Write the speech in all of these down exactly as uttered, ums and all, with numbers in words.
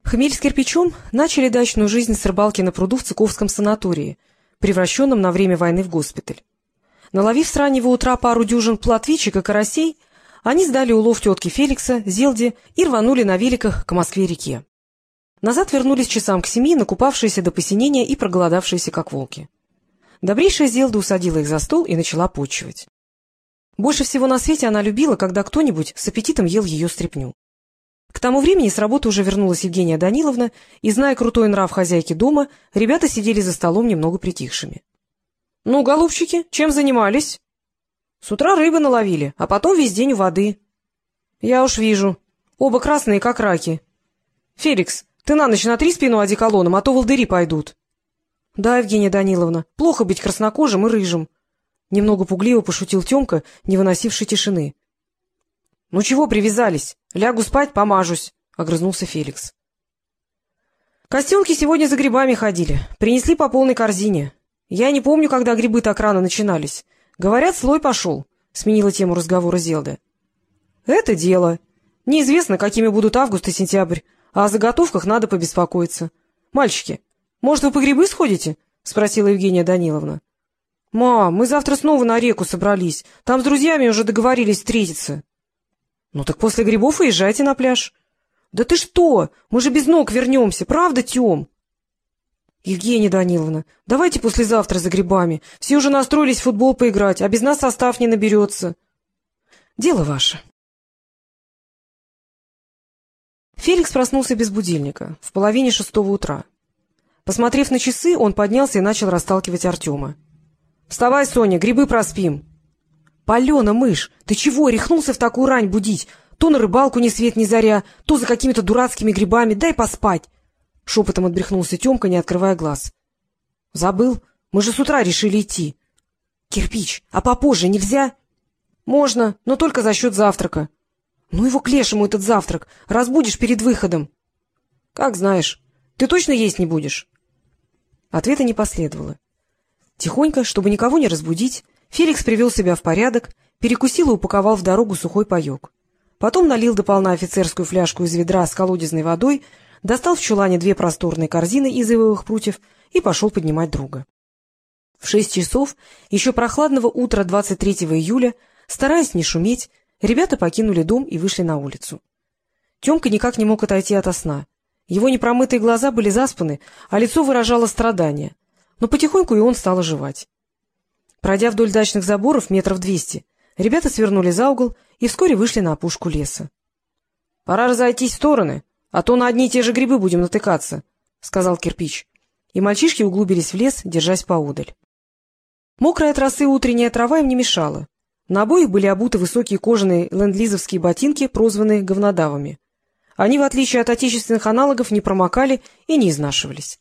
Хмель с кирпичом начали дачную жизнь с рыбалки на пруду в Цыковском санатории, превращенном на время войны в госпиталь. Наловив с раннего утра пару дюжин плотвичек и карасей, они сдали улов тетки Феликса, Зелде и рванули на великах к Москве-реке. Назад вернулись часам к семи, накупавшиеся до посинения и проголодавшиеся, как волки. Добрейшая Зелда усадила их за стол и начала почивать. Больше всего на свете она любила, когда кто-нибудь с аппетитом ел ее стряпню. К тому времени с работы уже вернулась Евгения Даниловна, и, зная крутой нрав хозяйки дома, ребята сидели за столом немного притихшими. — Ну, голубчики, чем занимались? — С утра рыбы наловили, а потом весь день у воды. — Я уж вижу. Оба красные, как раки. — Феликс, ты на ночь натри спину одеколоном, а то волдыри пойдут. — Да, Евгения Даниловна, плохо быть краснокожим и рыжим. Немного пугливо пошутил Тёмка, не выносивший тишины. — Ну чего привязались? Лягу спать, помажусь, — огрызнулся Феликс. Костенки сегодня за грибами ходили, принесли по полной корзине. Я не помню, когда грибы так рано начинались. Говорят, слой пошел, — сменила тему разговора Зелда. — Это дело. Неизвестно, какими будут август и сентябрь, а о заготовках надо побеспокоиться. — Мальчики, может, вы по грибы сходите? — спросила Евгения Даниловна. — Мам, мы завтра снова на реку собрались, там с друзьями уже договорились встретиться. — Ну так после грибов и езжайте на пляж. — Да ты что? Мы же без ног вернемся, правда, Тем? — Евгения Даниловна, давайте послезавтра за грибами. Все уже настроились в футбол поиграть, а без нас состав не наберется. — Дело ваше. Феликс проснулся без будильника, в половине шестого утра. Посмотрев на часы, он поднялся и начал расталкивать Артема. — Вставай, Соня, грибы проспим. — Палена, мышь, ты чего, рехнулся в такую рань будить? То на рыбалку ни свет ни заря, то за какими-то дурацкими грибами. Дай поспать! — шепотом отбрехнулся Тёмка, не открывая глаз. — Забыл? Мы же с утра решили идти. — Кирпич, а попозже нельзя? — Можно, но только за счет завтрака. — Ну его к лешему этот завтрак, разбудишь перед выходом. — Как знаешь. Ты точно есть не будешь? Ответа не последовало. Тихонько, чтобы никого не разбудить, Феликс привел себя в порядок, перекусил и упаковал в дорогу сухой паек. Потом налил дополна офицерскую фляжку из ведра с колодезной водой, достал в чулане две просторные корзины из ивовых прутьев и пошел поднимать друга. В шесть часов, еще прохладного утра двадцать третьего июля, стараясь не шуметь, ребята покинули дом и вышли на улицу. Тёмка никак не мог отойти ото сна. Его непромытые глаза были заспаны, а лицо выражало страдание. Но потихоньку и он стал оживать. Пройдя вдоль дачных заборов метров двести, ребята свернули за угол и вскоре вышли на опушку леса. — Пора разойтись в стороны, а то на одни и те же грибы будем натыкаться, — сказал Кирпич. И мальчишки углубились в лес, держась поодаль. Мокрая от росы утренняя трава им не мешала. На обоих были обуты высокие кожаные ленд-лизовские ботинки, прозванные говнодавами. Они, в отличие от отечественных аналогов, не промокали и не изнашивались.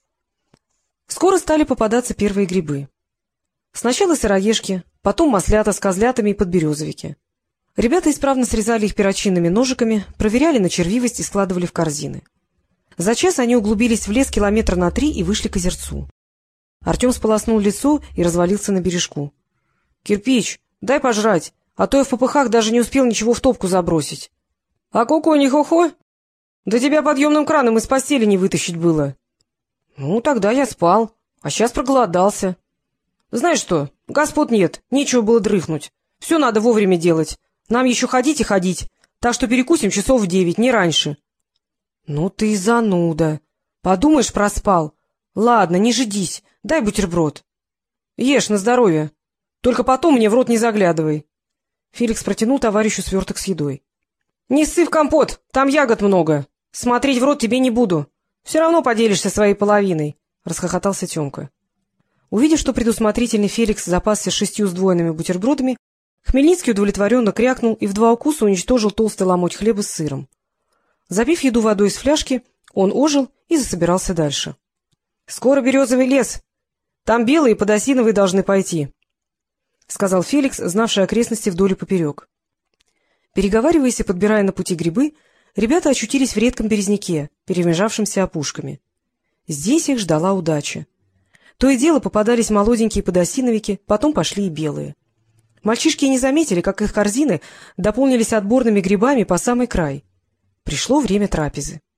Скоро стали попадаться первые грибы. Сначала сыроежки, потом маслята с козлятами и подберезовики. Ребята исправно срезали их перочинными ножиками, проверяли на червивость и складывали в корзины. За час они углубились в лес километра на три и вышли к озерцу. Артем сполоснул лицо и развалился на бережку. — Кирпич, дай пожрать, а то я в попыхах даже не успел ничего в топку забросить. — А ко-ко, не хо-хо? Да тебя подъемным краном из постели не вытащить было. — Ну, тогда я спал, а сейчас проголодался. — Знаешь что, господ нет, нечего было дрыхнуть. Все надо вовремя делать. Нам еще ходить и ходить, так что перекусим часов в девять, не раньше. — Ну ты и зануда. Подумаешь, проспал. Ладно, не жидись, дай бутерброд. — Ешь на здоровье. Только потом мне в рот не заглядывай. Феликс протянул товарищу сверток с едой. — Не ссы в компот, там ягод много. Смотреть в рот тебе не буду. Все равно поделишься своей половиной, — расхохотался Тёмка. Увидев, что предусмотрительный Феликс запасся шестью сдвоенными бутербродами, Хмельницкий удовлетворенно крякнул и в два укуса уничтожил толстый ломоть хлеба с сыром. Запив еду водой из фляжки, он ожил и засобирался дальше. — Скоро березовый лес. Там белые и подосиновые должны пойти, — сказал Феликс, знавший окрестности вдоль и поперек. Переговариваясь и подбирая на пути грибы, ребята очутились в редком березняке, перемежавшемся опушками. Здесь их ждала удача. То и дело попадались молоденькие подосиновики, потом пошли и белые. Мальчишки не заметили, как их корзины дополнились отборными грибами по самый край. Пришло время трапезы.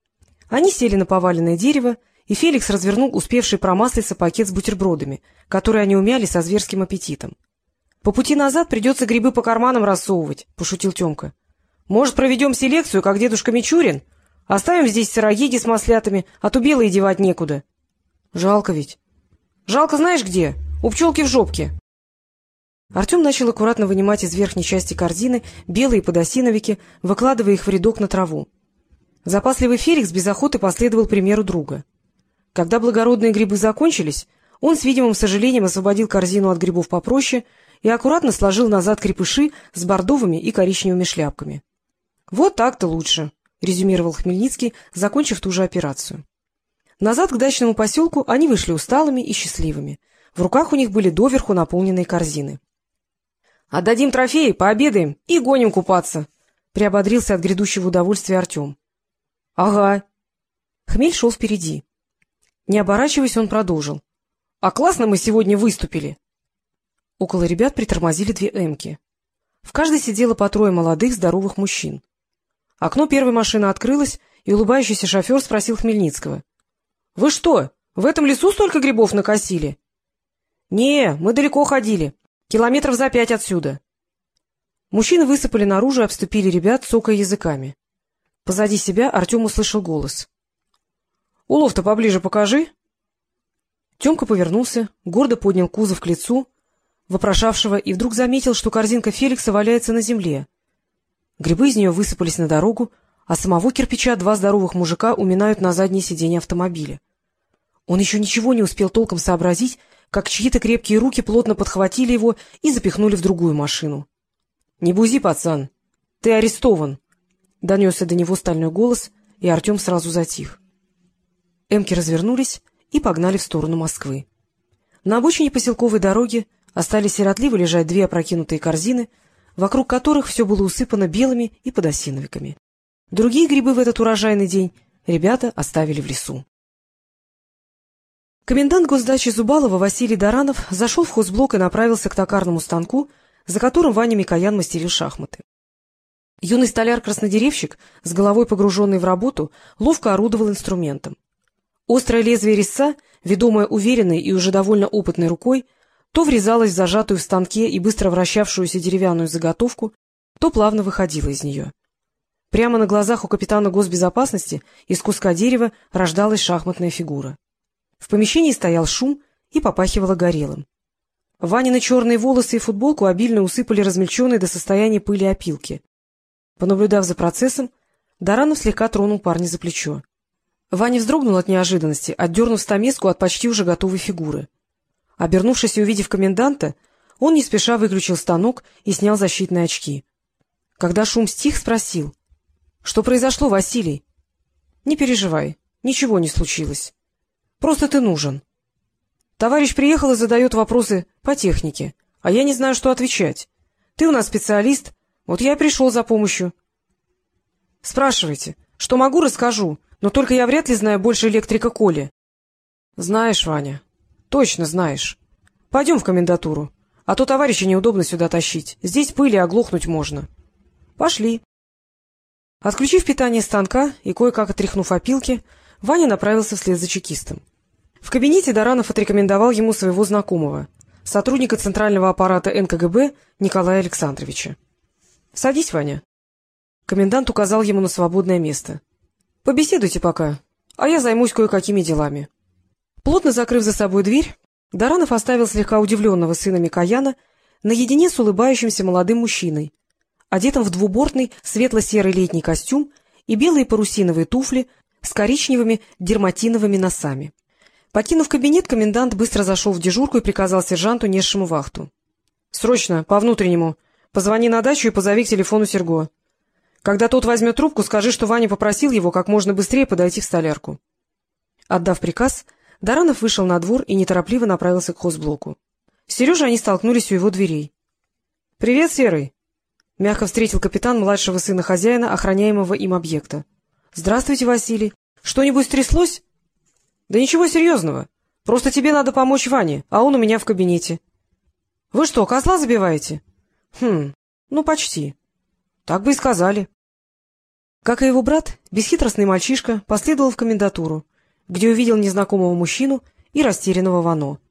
Они сели на поваленное дерево, и Феликс развернул успевший промаслиться пакет с бутербродами, которые они умяли со зверским аппетитом. — По пути назад придется грибы по карманам рассовывать, — пошутил Тёмка. — Может, проведем селекцию, как дедушка Мичурин? Оставим здесь сыроеги с маслятами, а то белые девать некуда. — Жалко ведь. — Жалко знаешь где? У пчелки в жопке. Артем начал аккуратно вынимать из верхней части корзины белые подосиновики, выкладывая их в рядок на траву. Запасливый Феликс без охоты последовал примеру друга. Когда благородные грибы закончились, он с видимым сожалением освободил корзину от грибов попроще и аккуратно сложил назад крепыши с бордовыми и коричневыми шляпками. — Вот так-то лучше, — резюмировал Хмельницкий, закончив ту же операцию. Назад к дачному поселку они вышли усталыми и счастливыми. В руках у них были доверху наполненные корзины. — Отдадим трофеи, пообедаем и гоним купаться, — приободрился от грядущего удовольствия Артем. — Ага. Хмель шел впереди. Не оборачиваясь, он продолжил. — А классно мы сегодня выступили. Около ребят притормозили две эмки. В каждой сидело по трое молодых, здоровых мужчин. Окно первой машины открылось, и улыбающийся шофер спросил Хмельницкого. — Вы что, в этом лесу столько грибов накосили? — Не, мы далеко ходили. Километров за пять отсюда. Мужчины высыпали наружу и обступили ребят, цокая языками. Позади себя Артем услышал голос. — Улов-то поближе покажи. Тёмка повернулся, гордо поднял кузов к лицу вопрошавшего и вдруг заметил, что корзинка Феликса валяется на земле. Грибы из нее высыпались на дорогу, а самого кирпича два здоровых мужика уминают на заднее сиденье автомобиля. Он еще ничего не успел толком сообразить, как чьи-то крепкие руки плотно подхватили его и запихнули в другую машину. — Не бузи, пацан, ты арестован! — донесся до него стальной голос, и Артем сразу затих. Эмки развернулись и погнали в сторону Москвы. На обочине поселковой дороги остались сиротливо лежать две опрокинутые корзины, вокруг которых все было усыпано белыми и подосиновиками. Другие грибы в этот урожайный день ребята оставили в лесу. Комендант госдачи Зубалова Василий Даранов зашел в хозблок и направился к токарному станку, за которым Ваня Микоян мастерил шахматы. Юный столяр-краснодеревщик, с головой погруженный в работу, ловко орудовал инструментом. Острое лезвие резца, ведомое уверенной и уже довольно опытной рукой, то врезалось в зажатую в станке и быстро вращавшуюся деревянную заготовку, то плавно выходило из нее. Прямо на глазах у капитана госбезопасности из куска дерева рождалась шахматная фигура. В помещении стоял шум и попахивало горелым. Ванины черные волосы и футболку обильно усыпали размельченные до состояния пыли опилки. Понаблюдав за процессом, Даранов слегка тронул парня за плечо. Ваня вздрогнул от неожиданности, отдернув стамеску от почти уже готовой фигуры. Обернувшись и увидев коменданта, он не спеша выключил станок и снял защитные очки. Когда шум стих, спросил. — Что произошло, Василий? — Не переживай, ничего не случилось. Просто ты нужен. Товарищ приехал и задает вопросы по технике, а я не знаю, что отвечать. Ты у нас специалист, вот я и пришел за помощью. — Спрашивайте. Что могу, расскажу, но только я вряд ли знаю больше электрика Коли. — Знаешь, Ваня, точно знаешь. Пойдем в комендатуру, а то товарища неудобно сюда тащить. Здесь пыли оглохнуть можно. — Пошли. Отключив питание станка и кое-как отряхнув опилки, Ваня направился вслед за чекистом. В кабинете Даранов отрекомендовал ему своего знакомого, сотрудника центрального аппарата эн ка гэ бэ Николая Александровича. — Садись, Ваня. Комендант указал ему на свободное место. — Побеседуйте пока, а я займусь кое-какими делами. Плотно закрыв за собой дверь, Даранов оставил слегка удивленного сына Микояна наедине с улыбающимся молодым мужчиной, одетым в двубортный светло-серый летний костюм и белые парусиновые туфли с коричневыми дерматиновыми носами. Покинув кабинет, комендант быстро зашел в дежурку и приказал сержанту, несшему вахту. — Срочно, по внутреннему. Позвони на дачу и позови к телефону Серго. Когда тот возьмет трубку, скажи, что Ваня попросил его как можно быстрее подойти в столярку. Отдав приказ, Даранов вышел на двор и неторопливо направился к хозблоку. С Сережей они столкнулись у его дверей. — Привет, Серый! — мягко встретил капитан младшего сына хозяина, охраняемого им объекта. — Здравствуйте, Василий. Что-нибудь стряслось? — Да ничего серьезного. Просто тебе надо помочь Ване, а он у меня в кабинете. — Вы что, козла забиваете? — Хм, ну почти. — Так бы и сказали. Как и его брат, бесхитростный мальчишка последовал в комендатуру, где увидел незнакомого мужчину и растерянного Вано.